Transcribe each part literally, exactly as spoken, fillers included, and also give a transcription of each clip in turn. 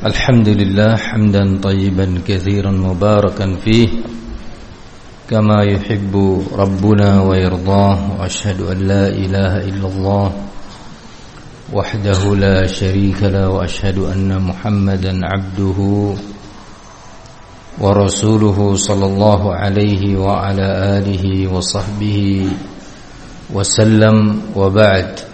الحمد لله حمدا طيبا كثيرا مباركا فيه كما يحب ربنا ويرضاه وأشهد أن لا إله إلا الله وحده لا شريك له وأشهد أن محمدا عبده ورسوله صلى الله عليه وعلى آله وصحبه وسلم وبعد.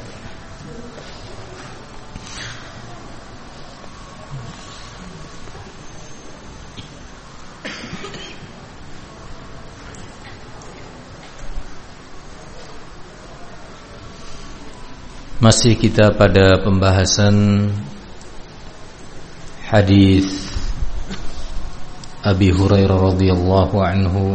Masih kita pada pembahasan hadis Abi Hurairah radhiyallahu anhu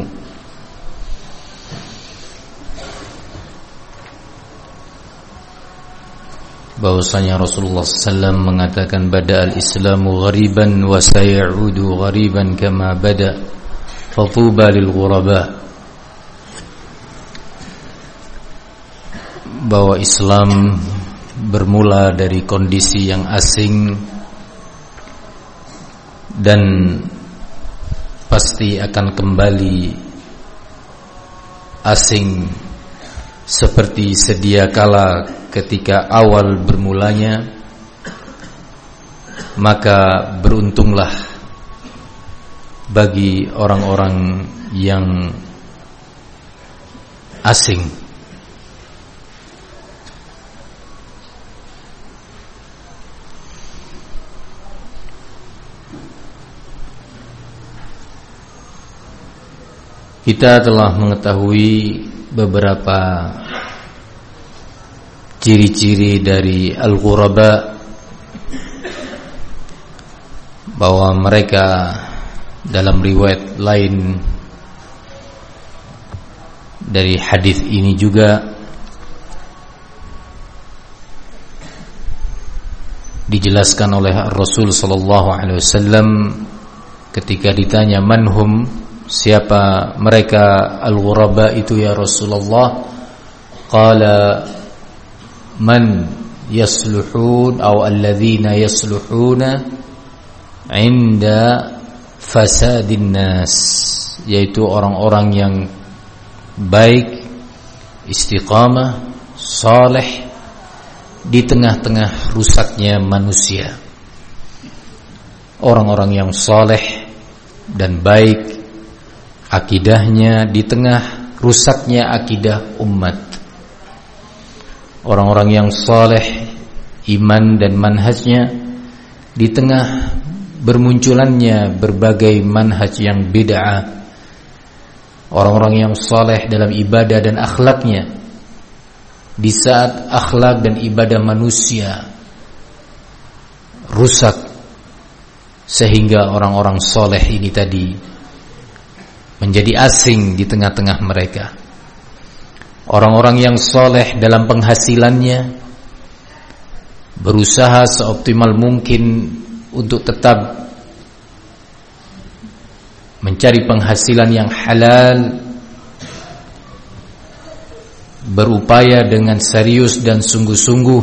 bahwasanya Rasulullah sallallahu alaihi wasallam mengatakan bada al-islamu ghariban wa sayaudu ghariban kama bada fatuba lil ghuraba, bahwa Islam bermula dari kondisi yang asing dan pasti akan kembali asing seperti sedia kala ketika awal bermulanya. Maka beruntunglah bagi orang-orang yang asing. Kita telah mengetahui beberapa ciri-ciri dari al-ghuraba, bahwa mereka dalam riwayat lain dari hadis ini juga dijelaskan oleh Rasul sallallahu alaihi wasallam ketika ditanya manhum, siapa mereka al-ghuraba itu ya Rasulullah? Qala man yasluhun atau alladzina yasluhuna inda fasadin nas, yaitu orang-orang yang baik, istiqamah, saleh di tengah-tengah rusaknya manusia. Orang-orang yang saleh dan baik akidahnya di tengah rusaknya akidah umat. Orang-orang yang saleh iman dan manhajnya di tengah bermunculannya berbagai manhaj yang bid'ah. Orang-orang yang saleh dalam ibadah dan akhlaknya di saat akhlak dan ibadah manusia rusak, sehingga orang-orang saleh ini tadi menjadi asing di tengah-tengah mereka. Orang-orang yang soleh dalam penghasilannya berusaha seoptimal mungkin untuk tetap mencari penghasilan yang halal, berupaya dengan serius dan sungguh-sungguh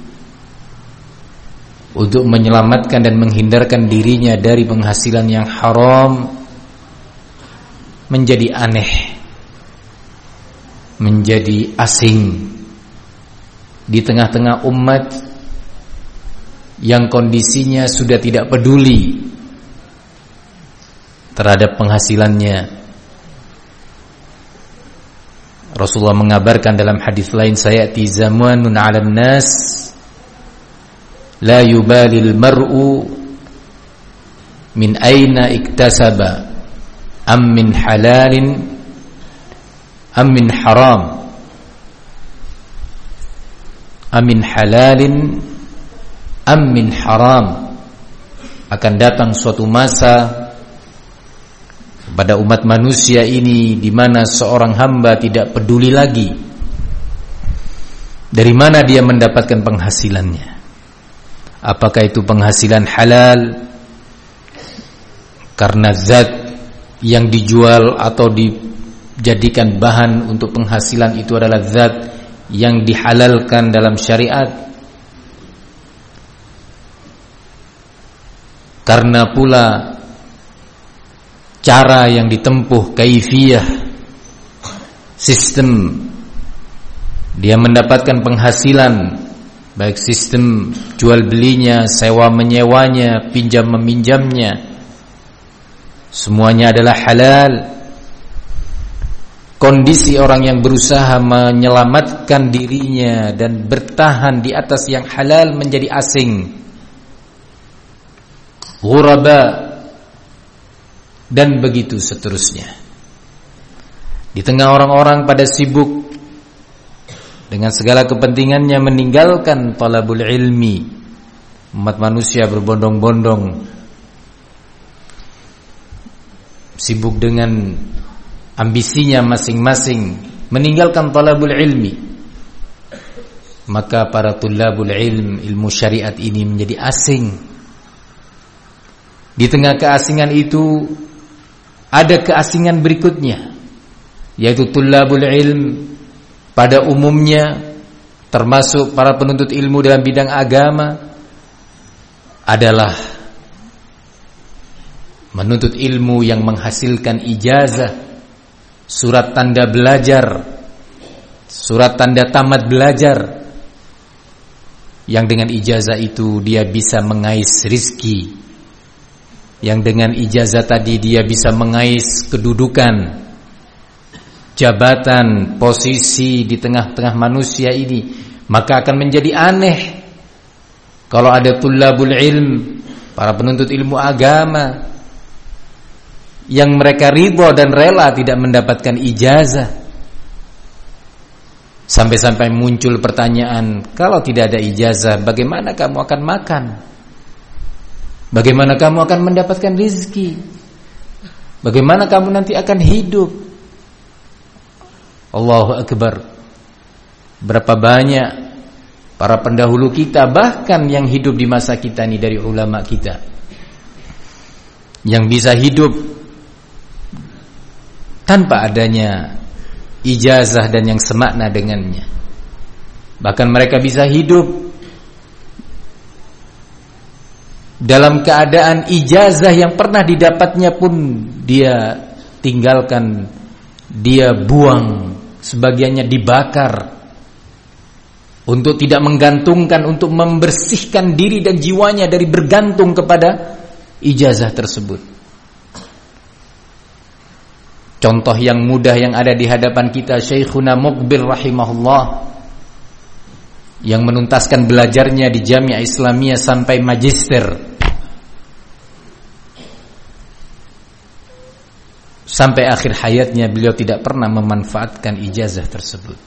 untuk menyelamatkan dan menghindarkan dirinya dari penghasilan yang haram, menjadi aneh, menjadi asing di tengah-tengah umat yang kondisinya sudah tidak peduli terhadap penghasilannya. Rasulullah mengabarkan dalam hadis lain, sayati zamanun 'alan nas la yubalil mar'u min aina iktasaba am min halalin am min haram am min halalin am min haram. Akan datang suatu masa pada umat manusia ini di mana seorang hamba tidak peduli lagi dari mana dia mendapatkan penghasilannya, apakah itu penghasilan halal karena zat yang dijual atau dijadikan bahan untuk penghasilan itu adalah zat yang dihalalkan dalam syariat, Karena pula cara yang ditempuh, kaifiyah, sistem dia mendapatkan penghasilan, baik sistem jual belinya, sewa menyewanya, pinjam meminjamnya, semuanya adalah halal. Kondisi orang yang berusaha menyelamatkan dirinya dan bertahan di atas yang halal menjadi asing, ghuraba, dan begitu seterusnya. Di tengah orang-orang pada sibuk dengan segala kepentingannya meninggalkan talabul ilmi, umat manusia berbondong-bondong sibuk dengan ambisinya masing-masing, meninggalkan talabul ilmi. Maka para tulabul ilm, ilmu syariat ini menjadi asing. Di tengah keasingan itu ada keasingan berikutnya, yaitu tulabul ilm pada umumnya, termasuk para penuntut ilmu dalam bidang agama, adalah menuntut ilmu yang menghasilkan ijazah, surat tanda belajar, surat tanda tamat belajar, yang dengan ijazah itu dia bisa mengais rizki, yang dengan ijazah tadi dia bisa mengais kedudukan, jabatan, posisi di tengah-tengah manusia ini. Maka akan menjadi aneh kalau ada tulabul ilm, para penuntut ilmu agama, yang mereka ridha dan rela tidak mendapatkan ijazah. Sampai-sampai muncul pertanyaan, kalau tidak ada ijazah, bagaimana kamu akan makan? Bagaimana kamu akan mendapatkan rezeki? Bagaimana kamu nanti akan hidup? Allahu Akbar. Berapa banyak para pendahulu kita, bahkan yang hidup di masa kita ini dari ulama kita, yang bisa hidup tanpa adanya ijazah dan yang semakna dengannya. Bahkan mereka bisa hidup dalam keadaan ijazah yang pernah didapatnya pun dia tinggalkan, dia buang, sebagiannya dibakar, untuk tidak menggantungkan, untuk membersihkan diri dan jiwanya dari bergantung kepada ijazah tersebut. Contoh yang mudah yang ada di hadapan kita, Syekhuna Muqbil rahimahullah, yang menuntaskan belajarnya di Jamiah Islamiyah sampai magister, sampai akhir hayatnya beliau tidak pernah memanfaatkan ijazah tersebut.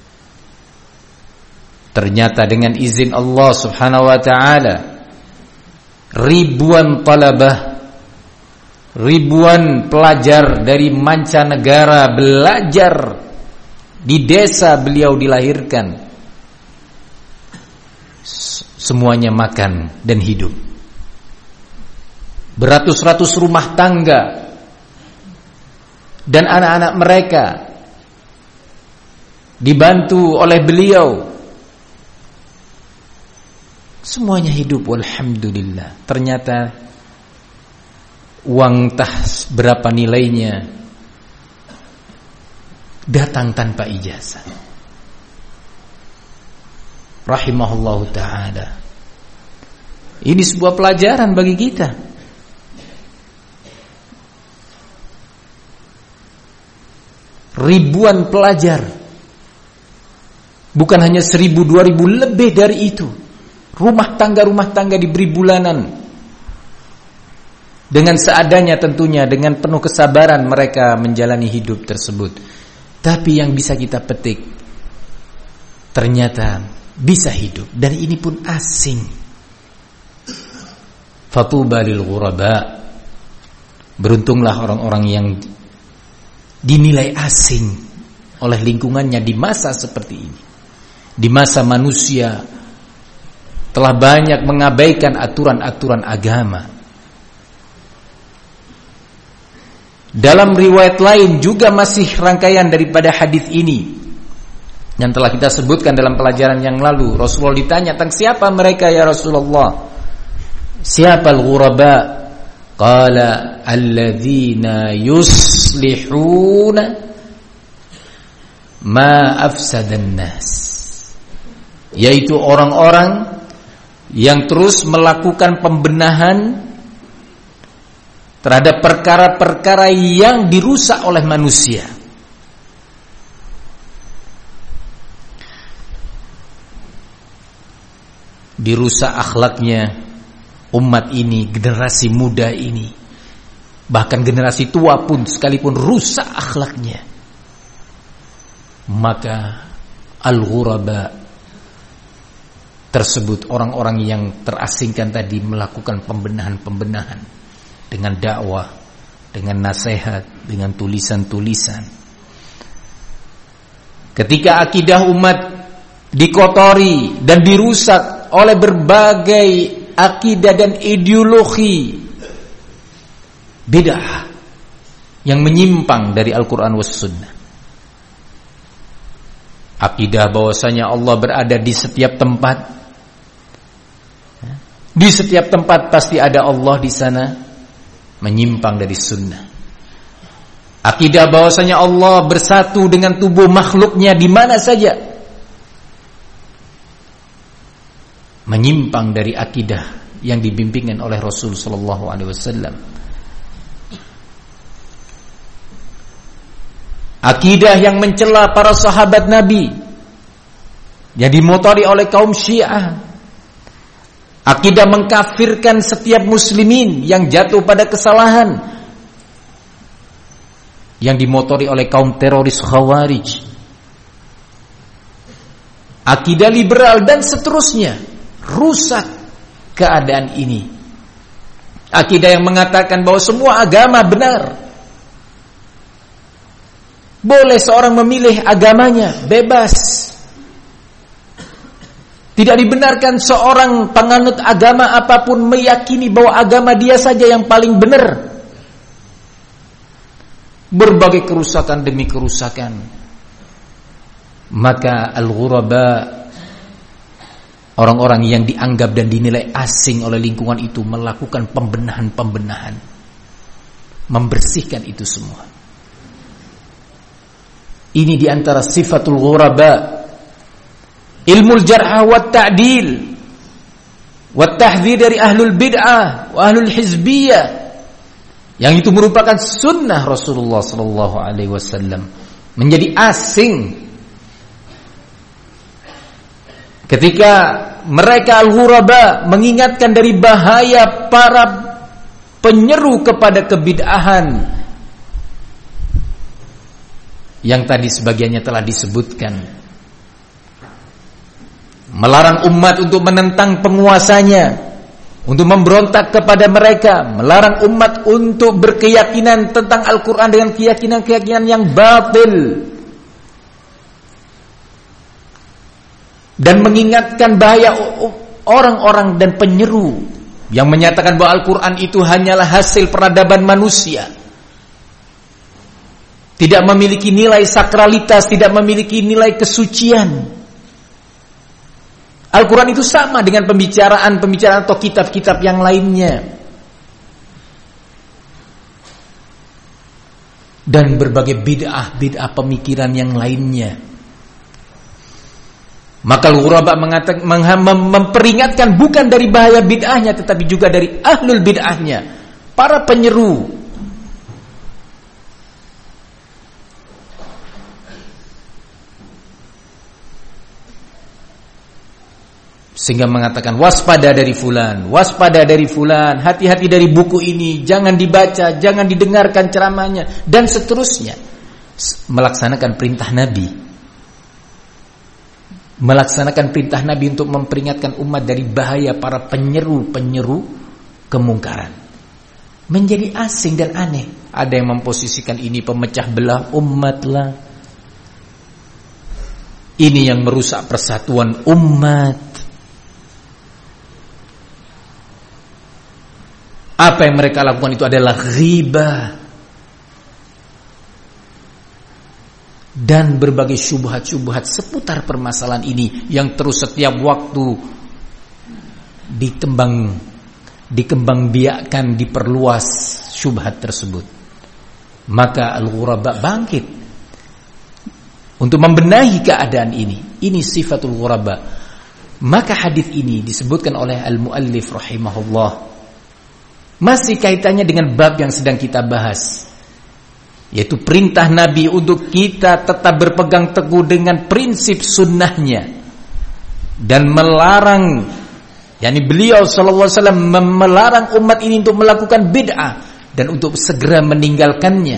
Ternyata dengan izin Allah Subhanahu wa taala, ribuan talabah, ribuan pelajar dari mancanegara belajar di desa beliau dilahirkan, semuanya makan dan hidup. Beratus-ratus rumah tangga dan anak-anak mereka dibantu oleh beliau, semuanya hidup, walhamdulillah. Ternyata uang entah berapa nilainya datang tanpa ijazah. Rahimahullahu ta'ala. Ini sebuah pelajaran bagi kita. Ribuan pelajar, bukan hanya seribu, dua ribu, lebih dari itu. Rumah tangga-rumah tangga diberi bulanan, dengan seadanya tentunya, dengan penuh kesabaran mereka menjalani hidup tersebut. Tapi yang bisa kita petik, ternyata bisa hidup, dan ini pun asing. Fatuba lil ghuraba. Beruntunglah orang-orang yang dinilai asing oleh lingkungannya di masa seperti ini, di masa manusia telah banyak mengabaikan aturan-aturan agama. Dalam riwayat lain juga masih rangkaian daripada hadis ini yang telah kita sebutkan dalam pelajaran yang lalu, Rasulullah ditanya tentang siapa mereka ya Rasulullah. Siapa al-ghuraba? Qala alladzina yuslihuna ma afsadan nas, yaitu orang-orang yang terus melakukan pembenahan terhadap perkara-perkara yang dirusak oleh manusia. Dirusak akhlaknya umat ini, generasi muda ini, bahkan generasi tua pun sekalipun rusak akhlaknya. Maka al-ghuraba tersebut, orang-orang yang terasingkan tadi, melakukan pembenahan-pembenahan dengan dakwah, dengan nasihat, dengan tulisan-tulisan. Ketika akidah umat dikotori dan dirusak oleh berbagai akidah dan ideologi bid'ah yang menyimpang dari Al-Quran was Sunnah. Akidah bahwasanya Allah berada di setiap tempat, di setiap tempat pasti ada Allah di sana, menyimpang dari sunnah. Akidah bahwasanya Allah bersatu dengan tubuh makhluknya di mana saja, menyimpang dari akidah yang dibimbingkan oleh Rasul sallallahu alaihi wasallam. Akidah yang mencela para sahabat Nabi yang dimotori oleh kaum Syiah. Akidah mengkafirkan setiap muslimin yang jatuh pada kesalahan yang dimotori oleh kaum teroris Khawarij. Akidah liberal dan seterusnya. Rusak keadaan ini. Akidah yang mengatakan bahwa semua agama benar. Boleh seorang memilih agamanya, bebas. Tidak dibenarkan seorang penganut agama apapun meyakini bahwa agama dia saja yang paling benar. Berbagai kerusakan demi kerusakan. Maka al-ghuraba, orang-orang yang dianggap dan dinilai asing oleh lingkungan itu, melakukan pembenahan-pembenahan, membersihkan itu semua. Ini diantara sifatul ghuraba. Ilmul jar'ah wa ta'dil wa tahdhir dari ahlul bid'ah wa ahlul hizbiyah, yang itu merupakan sunnah Rasulullah sallallahu alaihi wasallam, menjadi asing ketika mereka al-ghuraba mengingatkan dari bahaya para penyeru kepada kebid'ahan yang tadi sebagiannya telah disebutkan. Melarang umat untuk menentang penguasanya, untuk memberontak kepada mereka, melarang umat untuk berkeyakinan tentang Al-Quran dengan keyakinan-keyakinan yang batil, dan mengingatkan bahaya orang-orang dan penyeru yang menyatakan bahwa Al-Quran itu hanyalah hasil peradaban manusia, tidak memiliki nilai sakralitas, tidak memiliki nilai kesucian. Al-Quran itu sama dengan pembicaraan-pembicaraan atau kitab-kitab yang lainnya, dan berbagai bid'ah-bid'ah pemikiran yang lainnya. Maka al-ghuraba mengatakan, memperingatkan bukan dari bahaya bid'ahnya, tetapi juga dari ahlul bid'ahnya, para penyeru. Sehingga mengatakan waspada dari fulan, waspada dari fulan, hati-hati dari buku ini, jangan dibaca, jangan didengarkan ceramahnya, dan seterusnya. Melaksanakan perintah Nabi, melaksanakan perintah Nabi untuk memperingatkan umat dari bahaya para penyeru-penyeru kemungkaran. Menjadi asing dan aneh. Ada yang memposisikan ini pemecah belah umat lah, ini yang merusak persatuan umat. Apa yang mereka lakukan itu adalah ghibah dan berbagai syubhat-syubhat seputar permasalahan ini yang terus setiap waktu ditembang, dikembangbiakkan, diperluas syubhat tersebut. Maka al-ghuraba bangkit untuk membenahi keadaan ini. Ini sifatul ghuraba. Maka hadis ini disebutkan oleh al-muallif rahimahullah masih kaitannya dengan bab yang sedang kita bahas, yaitu perintah Nabi untuk kita tetap berpegang teguh dengan prinsip sunnahnya dan melarang, yakni beliau sallallahu alaihi wasallam melarang umat ini untuk melakukan bid'ah dan untuk segera meninggalkannya.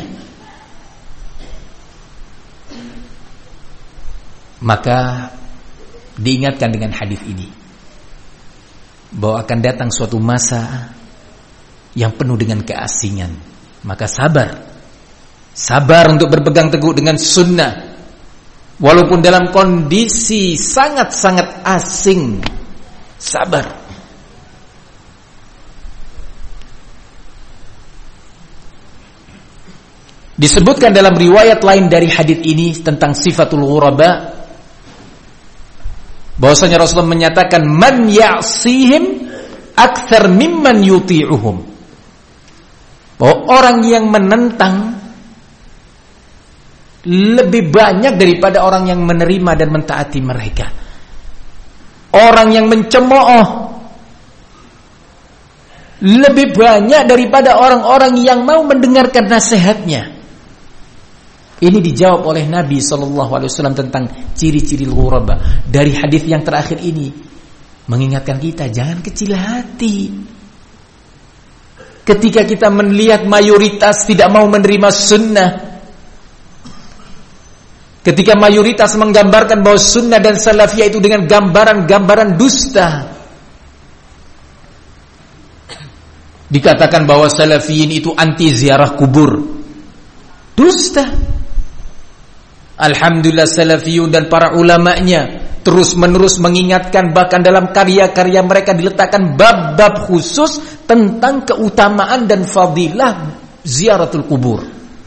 Maka diingatkan dengan hadis ini bahwa akan datang suatu masa yang penuh dengan keasingan. Maka sabar, sabar untuk berpegang teguh dengan sunnah walaupun dalam kondisi sangat-sangat asing. Sabar. Disebutkan dalam riwayat lain dari hadis ini tentang sifatul ghuraba bahwasanya Rasulullah menyatakan man ya'sihim aktsar mimman yuti'uhum, bahwa orang yang menentang lebih banyak daripada orang yang menerima dan mentaati mereka. Orang yang mencemooh lebih banyak daripada orang-orang yang mau mendengarkan nasihatnya. Ini dijawab oleh Nabi sallallahu alaihi wasallam tentang ciri-ciri ghuraba. Dari hadis yang terakhir ini mengingatkan kita jangan kecil hati. Ketika kita melihat mayoritas tidak mau menerima sunnah, ketika mayoritas menggambarkan bahwa sunnah dan salafiyah itu dengan gambaran-gambaran dusta, dikatakan bahwa salafiyin itu anti ziarah kubur, dusta. Alhamdulillah salafiyun dan para ulamanya terus menerus mengingatkan, bahkan dalam karya-karya mereka diletakkan bab-bab khusus tentang keutamaan dan fadilah ziaratul kubur.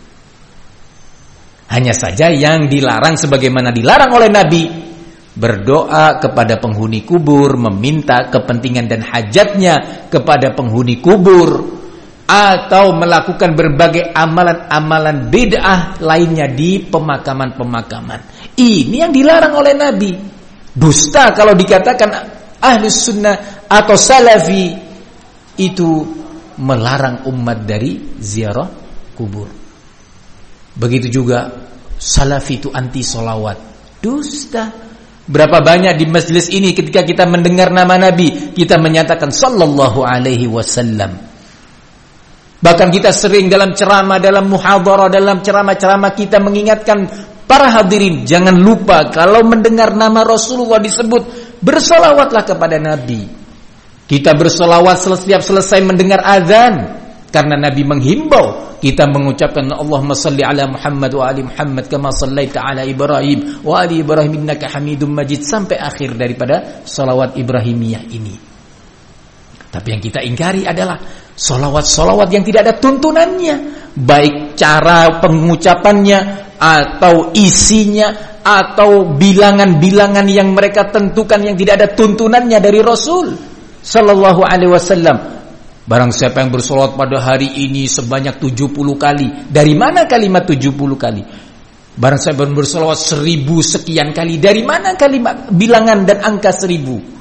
Hanya saja yang dilarang sebagaimana dilarang oleh Nabi, berdoa kepada penghuni kubur, meminta kepentingan dan hajatnya kepada penghuni kubur, atau melakukan berbagai amalan-amalan bid'ah lainnya di pemakaman-pemakaman. Ini yang dilarang oleh Nabi. Dusta kalau dikatakan ahli sunnah atau salafi itu melarang umat dari ziarah kubur. Begitu juga salafi itu anti solawat, dusta. Berapa banyak di majelis ini ketika kita mendengar nama Nabi kita menyatakan sallallahu alaihi wasallam. Bahkan kita sering dalam ceramah, dalam muhadharah, dalam ceramah-ceramah kita mengingatkan para hadirin, jangan lupa kalau mendengar nama Rasulullah disebut, bersolawatlah kepada Nabi. Kita bersolawat setiap selesai mendengar azan, karena Nabi menghimbau kita mengucapkan Allahumma salli ala Muhammad wa ali Muhammad kama sallaita ala Ibrahim wa ali Ibrahim innaka Hamidum Majid, sampai akhir daripada salawat Ibrahimiyah ini. Tapi yang kita ingkari adalah solawat-solawat yang tidak ada tuntunannya, baik cara pengucapannya atau isinya atau bilangan-bilangan yang mereka tentukan yang tidak ada tuntunannya dari Rasul sallallahu alaihi wasallam. Barang siapa yang bersolawat pada hari ini sebanyak tujuh puluh kali, dari mana kalimat tujuh puluh kali? Barang siapa yang bersolawat seribu sekian kali, dari mana kalimat bilangan dan angka seribu?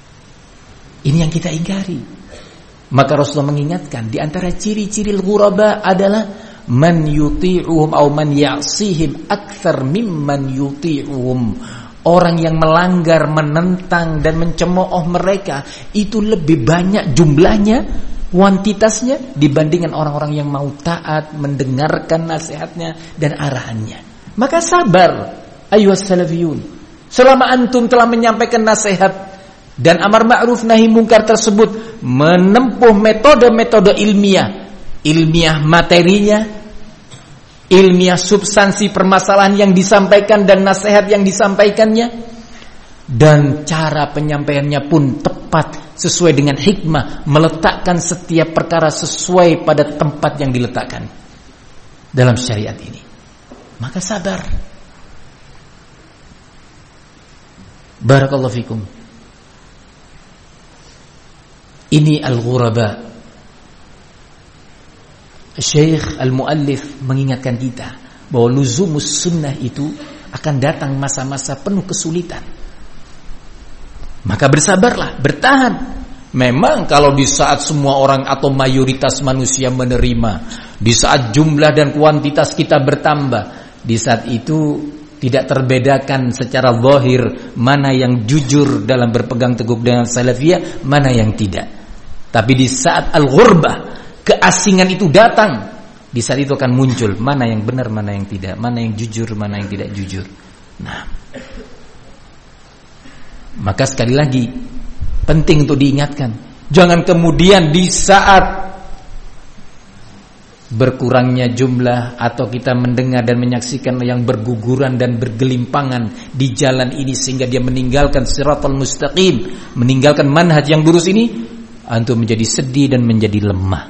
Ini yang kita ingkari. Maka Rasulullah mengingatkan di antara ciri-ciri al-ghuraba adalah man yuti'uhum aw man ya'sihim aktsar mimman yuti'uhum. Orang yang melanggar, menentang dan mencemooh mereka itu lebih banyak jumlahnya, kuantitasnya dibandingkan orang-orang yang mau taat, mendengarkan nasihatnya dan arahannya. Maka sabar ayyuhas salafiyun. Selama antum telah menyampaikan nasihat dan amar ma'ruf nahi mungkar tersebut menempuh metode-metode ilmiah, ilmiah materinya, ilmiah substansi permasalahan yang disampaikan dan nasihat yang disampaikannya, dan cara penyampaiannya pun tepat sesuai dengan hikmah, meletakkan setiap perkara sesuai pada tempat yang diletakkan dalam syariat ini. Maka sabar. Barakallahu fikum. Ini al-ghuraba. Syekh al-muallif mengingatkan kita bahwa luzumus sunnah itu akan datang masa-masa penuh kesulitan. Maka bersabarlah, bertahan. Memang kalau di saat semua orang atau mayoritas manusia menerima, di saat jumlah dan kuantitas kita bertambah, di saat itu tidak terbedakan secara zahir mana yang jujur dalam berpegang teguh dengan salafiyah, mana yang tidak. Tapi di saat al-ghurbah, keasingan itu datang, di saat itu akan muncul mana yang benar, mana yang tidak, mana yang jujur, mana yang tidak jujur. Nah, maka sekali lagi penting untuk diingatkan, jangan kemudian di saat berkurangnya jumlah atau kita mendengar dan menyaksikan yang berguguran dan bergelimpangan di jalan ini sehingga dia meninggalkan siratal mustaqim, meninggalkan manhaj yang lurus ini, antum menjadi sedih dan menjadi lemah,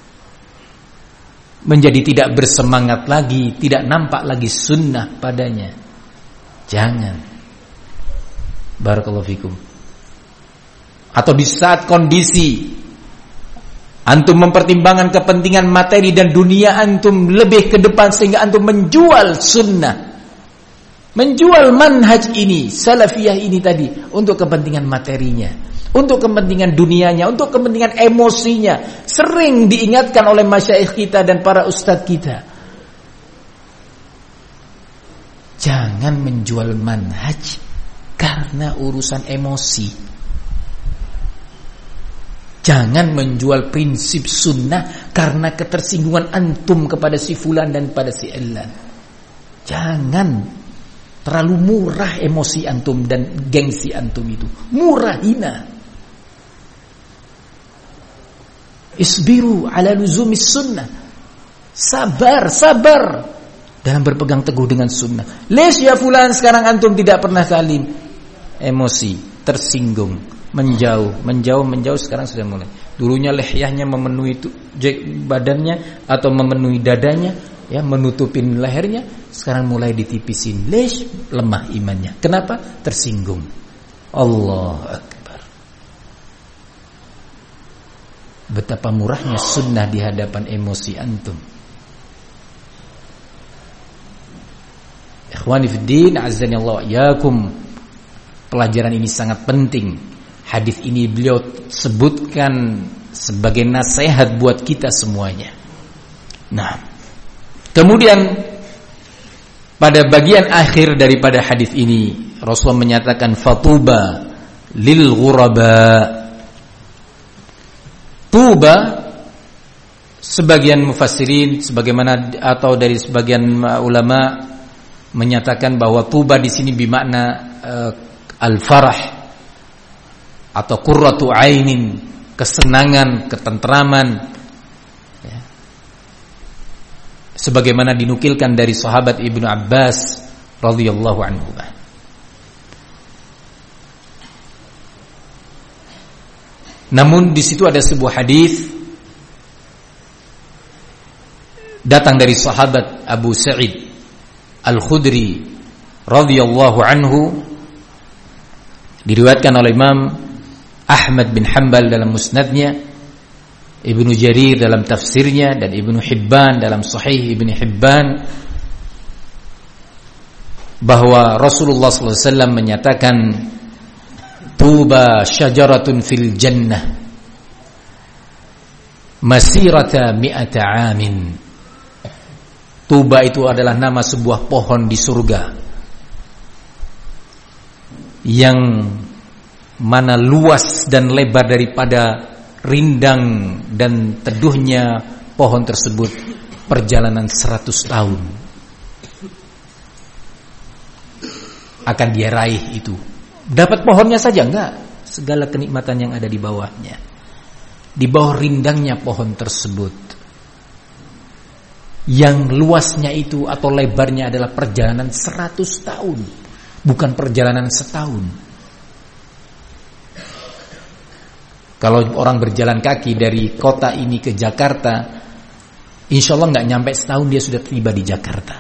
menjadi tidak bersemangat lagi, tidak nampak lagi sunnah padanya. Jangan. Barakallahu fikum. Atau di saat kondisi antum mempertimbangkan kepentingan materi dan dunia antum lebih ke depan sehingga antum menjual sunnah, menjual manhaj ini, salafiyah ini tadi untuk kepentingan materinya, untuk kepentingan dunianya, untuk kepentingan emosinya. Sering diingatkan oleh masyayikh kita dan para ustadz kita, jangan menjual manhaj karena urusan emosi. Jangan menjual prinsip sunnah karena ketersinggungan antum kepada si fulan dan pada si elan. Jangan. Terlalu murah emosi antum dan gengsi antum itu. Murah hina. Isbiru ala luzumis sunnah. Sabar, sabar dalam berpegang teguh dengan sunnah. Les ya fulan, sekarang antum tidak pernah salim. Emosi, tersinggung, menjauh, menjauh, menjauh. Sekarang sudah mulai. Dulunya lehyahnya memenuhi badannya atau memenuhi dadanya, ya, menutupin lehernya. Sekarang mulai ditipisin. Lesh, lemah imannya. Kenapa? Tersinggung. Allahu Akbar. Betapa murahnya sunnah di hadapan emosi antum. Ikhwani fiddin, azzani Allah yakum. Pelajaran ini sangat penting. Hadis ini beliau sebutkan sebagai nasihat buat kita semuanya. Nah, kemudian pada bagian akhir daripada hadis ini Rasulullah menyatakan fatuba lil ghuraba. Tuba, sebagian mufassirin sebagaimana atau dari sebagian ulama menyatakan bahwa tuba di sini bermakna uh, al-farah atau qurratu ainin, kesenangan, ketentraman, ya. Sebagaimana dinukilkan dari sahabat Ibnu Abbas radhiyallahu anhu. Namun di situ ada sebuah hadis datang dari sahabat Abu Sa'id Al-Khudri radhiyallahu anhu, diriwayatkan oleh Imam Ahmad bin Hanbal dalam musnadnya, Ibnu Jarir dalam tafsirnya, dan Ibnu Hibban dalam Sahih Ibnu Hibban, bahwa Rasulullah sallallahu alaihi wasallam menyatakan tuba syajaratun fil jannah masirata mi'ata amin. Tuba itu adalah nama sebuah pohon di surga yang mana luas dan lebar daripada rindang dan teduhnya pohon tersebut perjalanan seratus tahun akan dia raih itu. Dapat pohonnya saja enggak, segala kenikmatan yang ada di bawahnya. Di bawah rindangnya pohon tersebut, yang luasnya itu atau lebarnya adalah perjalanan seratus tahun, bukan perjalanan setahun. Kalau orang berjalan kaki dari kota ini ke Jakarta, insya Allah nggak nyampe setahun dia sudah tiba di Jakarta.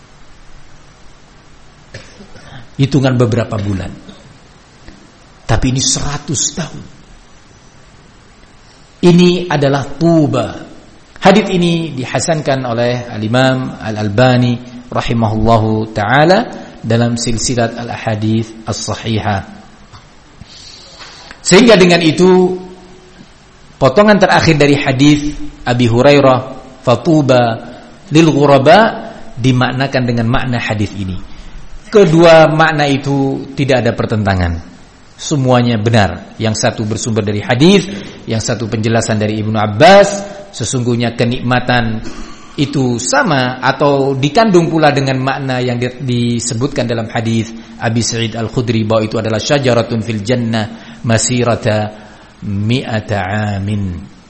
Hitungan beberapa bulan. Tapi ini seratus tahun. ini adalah tuba. Hadits ini dihasankan oleh Al-Imam Al-Albani rahimahullahu taala dalam silsilat al-ahadits as-sahihah. Sehingga dengan itu potongan terakhir dari hadis Abi Hurairah, fatuba lil ghuraba, dimaknakan dengan makna hadis ini. Kedua makna itu tidak ada pertentangan. Semuanya benar. Yang satu bersumber dari hadis, yang satu penjelasan dari Ibnu Abbas. Sesungguhnya kenikmatan itu sama atau dikandung pula dengan makna yang disebutkan dalam hadis Abi Sa'id Al-Khudri bahwa itu adalah syajaratun fil jannah masirata mi'ata amin.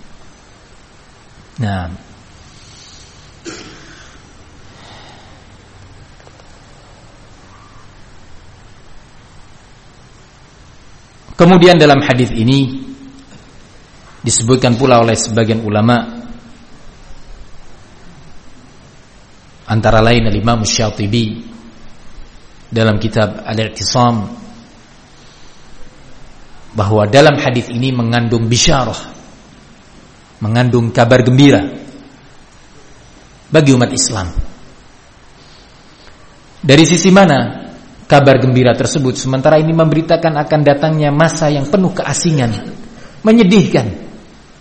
Nah, kemudian dalam hadis ini disebutkan pula oleh sebagian ulama, antara lain Al-Imam Syatibi dalam kitab Al-I'tisam, bahwa dalam hadis ini mengandung bisyarah, mengandung kabar gembira bagi umat Islam. Dari sisi mana kabar gembira tersebut? Sementara ini memberitakan akan datangnya masa yang penuh keasingan, menyedihkan.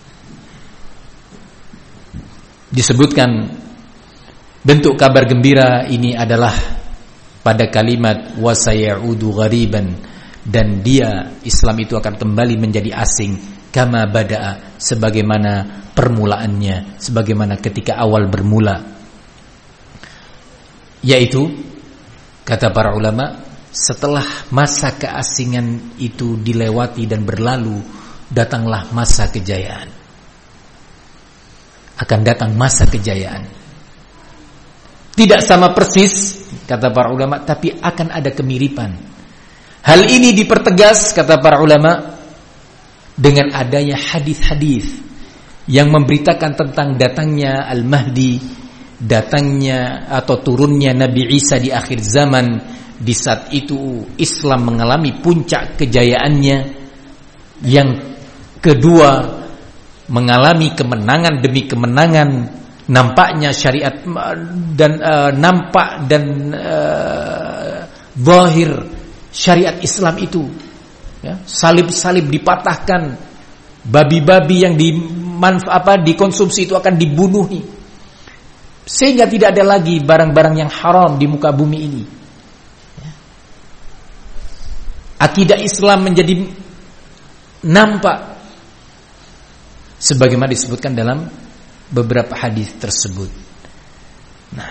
Disebutkan bentuk kabar gembira ini adalah pada kalimat wasayaudu ghariban, dan dia Islam itu akan kembali menjadi asing kama bada'a, sebagaimana permulaannya, sebagaimana ketika awal bermula, yaitu kata para ulama, setelah masa keasingan itu dilewati dan berlalu, datanglah masa kejayaan. Akan datang masa kejayaan. Tidak sama persis kata para ulama, tapi akan ada kemiripan. Hal ini dipertegas kata para ulama dengan adanya hadis-hadis yang memberitakan tentang datangnya Al-Mahdi, datangnya atau turunnya Nabi Isa di akhir zaman. Di saat itu Islam mengalami puncak kejayaannya. Yang kedua, mengalami kemenangan demi kemenangan. Nampaknya syariat dan uh, nampak dan uh, zahir syariat Islam itu, ya, salib-salib dipatahkan, babi-babi yang dimanf- apa, dikonsumsi itu akan dibunuh nih. Sehingga tidak ada lagi barang-barang yang haram di muka bumi ini. Ya. Akidah Islam menjadi nampak sebagaimana disebutkan dalam beberapa hadis tersebut. Nah,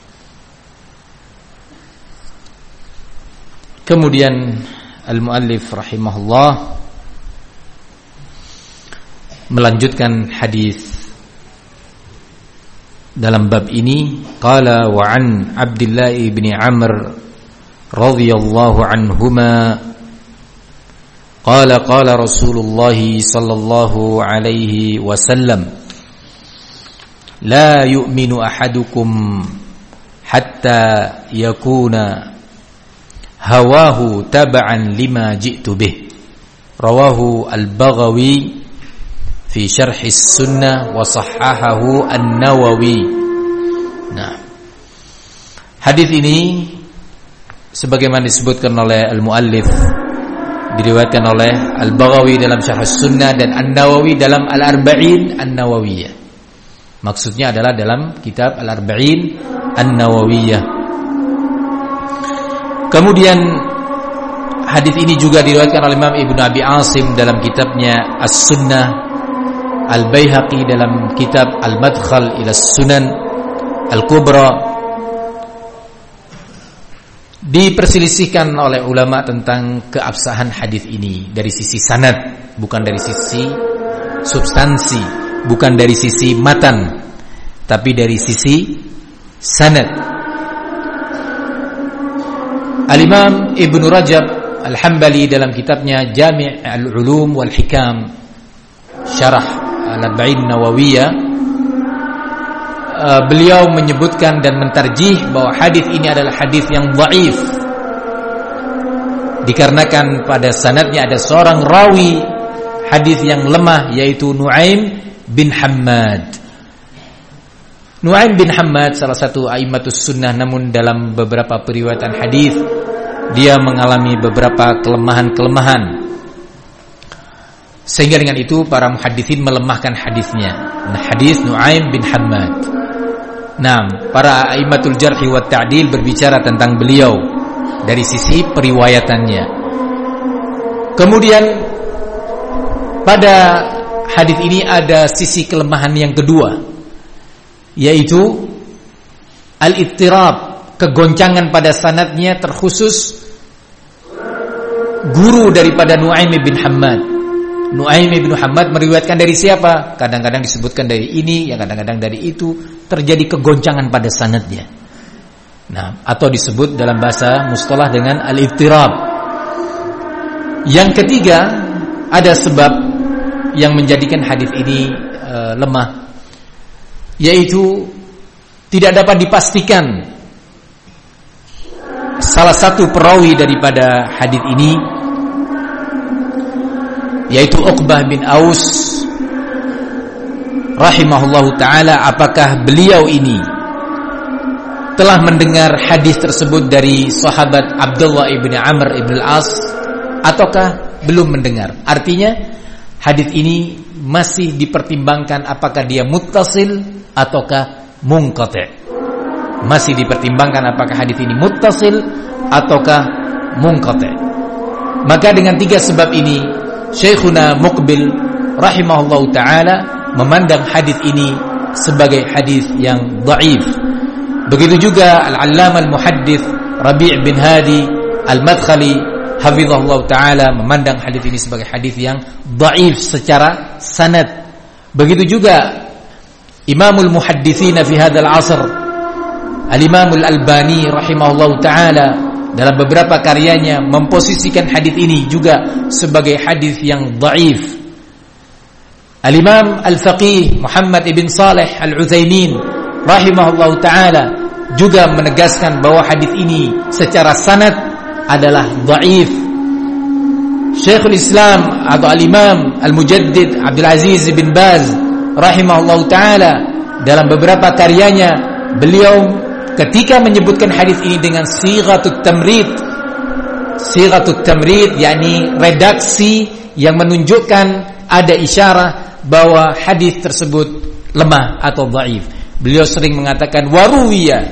kemudian al-muallif rahimahullah melanjutkan hadis dalam bab ini. Qala wa an Abdullah bin Amr radhiyallahu anhuma qala qala Rasulullah sallallahu alaihi wasallam la yu'minu ahadukum hatta yakuna hawahu taba'an lima ji'tu bih. Rawahu Al-Baghawi fi syarh as-sunnah wa sahhahahu An-Nawawi. Nah, hadis ini sebagaimana disebutkan oleh al-muallif diriwayatkan oleh Al-Baghawi dalam syarh as-sunnah dan An-Nawawi dalam Al-Arba'in An-Nawawiyah. Maksudnya adalah dalam kitab Al-Arba'in An-Nawawiyah. Kemudian hadis ini juga diriwayatkan oleh Imam Ibnu Abi Asim dalam kitabnya As-Sunnah, Al-Baihaqi dalam kitab Al-Madkhal ila Sunan Al-Kubra. Diperselisihkan oleh ulama tentang keabsahan hadis ini dari sisi sanad, bukan dari sisi substansi, bukan dari sisi matan, tapi dari sisi sanad. Al-Imam Ibnu Rajab Al-Hambali dalam kitabnya Jami' Al-Ulum wal Hikam Syarah Al-Arba'in Nawawiyah, uh, beliau menyebutkan dan mentarjih bahwa hadis ini adalah hadis yang dhaif, dikarenakan pada sanadnya ada seorang rawi hadis yang lemah, yaitu Nu'aim bin Hammad. Nu'aim bin Hammad salah satu a'immatus sunnah, namun dalam beberapa periwayatan hadis dia mengalami beberapa kelemahan-kelemahan, sehingga dengan itu para muhadditsin melemahkan hadisnya. Nah, hadis Nu'aim bin Hammad. Nah, para a'immatul jarhi wa ta'dil berbicara tentang beliau dari sisi periwayatannya. Kemudian pada hadis ini ada sisi kelemahan yang kedua, yaitu al-ittirab, kegoncangan pada sanadnya, terkhusus guru daripada Nu'aim bin Hammad. Nu'aim bin Hammad meriwayatkan dari siapa? Kadang-kadang disebutkan dari ini, yang kadang-kadang dari itu, terjadi kegoncangan pada sanadnya. Nah, atau disebut dalam bahasa mustalah dengan al-ittirab. Yang ketiga, ada sebab yang menjadikan hadis ini e, lemah, yaitu tidak dapat dipastikan salah satu perawi daripada hadis ini, yaitu Uqbah bin Aus rahimahullahu ta'ala, apakah beliau ini telah mendengar hadis tersebut dari sahabat Abdullah ibn Amr ibn al-As ataukah belum mendengar. Artinya hadis ini masih dipertimbangkan apakah dia muttasil ataukah munqati'. Masih dipertimbangkan apakah hadis ini muttasil ataukah munqati'. Maka dengan tiga sebab ini Syekhuna Muqbil rahimahullahu ta'ala memandang hadis ini sebagai hadis yang dhaif. Begitu juga Al-Allamah Al-Muhaddits Rabi' bin Hadi Al-Madkhali hafizahullah ta'ala memandang hadis ini sebagai hadis yang dhaif secara sanad. Begitu juga Imamul Muhadditsina fi hadzal 'asr Al-Imam Al-Albani rahimahullah ta'ala dalam beberapa karyanya memposisikan hadis ini juga sebagai hadis yang dhaif. Al-Imam Al-Faqih Muhammad ibn Salih Al-Utsaimin rahimahullah ta'ala juga menegaskan bahwa hadis ini secara sanad adalah dhaif. Syekhul Islam atau Al-Imam Al-Mujaddid Abdul Aziz bin Baz rahimahullah ta'ala dalam beberapa karyanya, beliau ketika menyebutkan hadis ini dengan sighatut tamrid, sighatut tamrid yakni redaksi yang menunjukkan ada isyarat bahwa hadis tersebut lemah atau dhaif. Beliau sering mengatakan waruwiya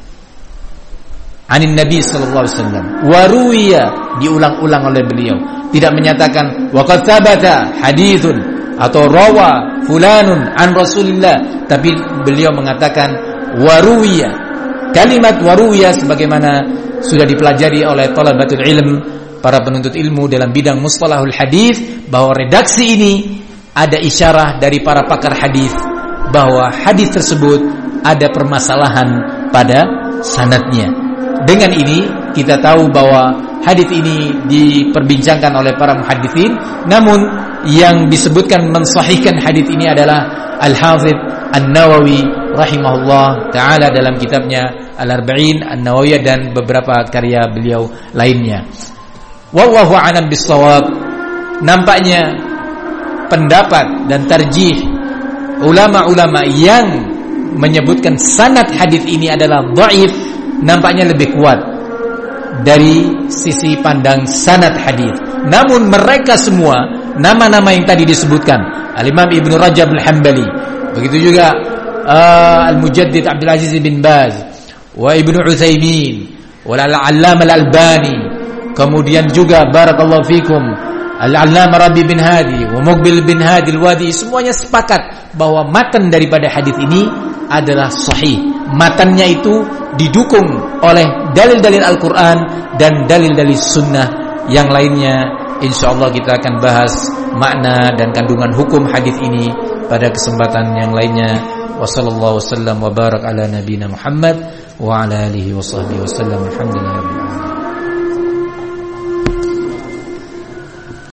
anin Nabi sallallahu alaihi wasallam. Waruwiya diulang-ulang oleh beliau, tidak menyatakan waqad thabata haditsun atau rawa fulanun an Rasulillah, tapi beliau mengatakan waruwiya. Kalimat waruwiya sebagaimana sudah dipelajari oleh thalabatul ilm, para penuntut ilmu dalam bidang mustalahul hadis, bahwa redaksi ini ada isyarah dari para pakar hadis bahwa hadis tersebut ada permasalahan pada sanadnya. Dengan ini kita tahu bahwa hadis ini diperbincangkan oleh para muhadditsin, namun yang disebutkan mensahihkan hadis ini adalah Al-Hafidz An-Nawawi rahimahullah ta'ala dalam kitabnya Al-Arba'in An-Nawawiyah dan beberapa karya beliau lainnya. Wallahu a'lam bis-shawab. Nampaknya pendapat dan tarjih ulama-ulama yang menyebutkan sanad hadis ini adalah dhaif nampaknya lebih kuat dari sisi pandang sanad hadis. Namun mereka semua nama-nama yang tadi disebutkan, Al-Imam Ibnu Rajab Al-Hambali, begitu juga uh, Al-Mujaddid Abdul Aziz bin Baz wa Ibnu Utsaimin wa Al-Allamah Al-Albani, kemudian juga barakallahu fikum Al-Allamah Rabi bin Hadi wa Muqbil bin Hadi Al-Wadi, semuanya sepakat bahwa matan daripada hadis ini adalah sahih. Matannya itu didukung oleh dalil-dalil Al-Quran dan dalil-dalil sunnah yang lainnya. Insyaallah kita akan bahas makna dan kandungan hukum hadis ini pada kesempatan yang lainnya. Wassallallahu wasallam wa barak ala nabiyina Muhammad wa ala alihi wa sahbihi wasallam. Alhamdulillah.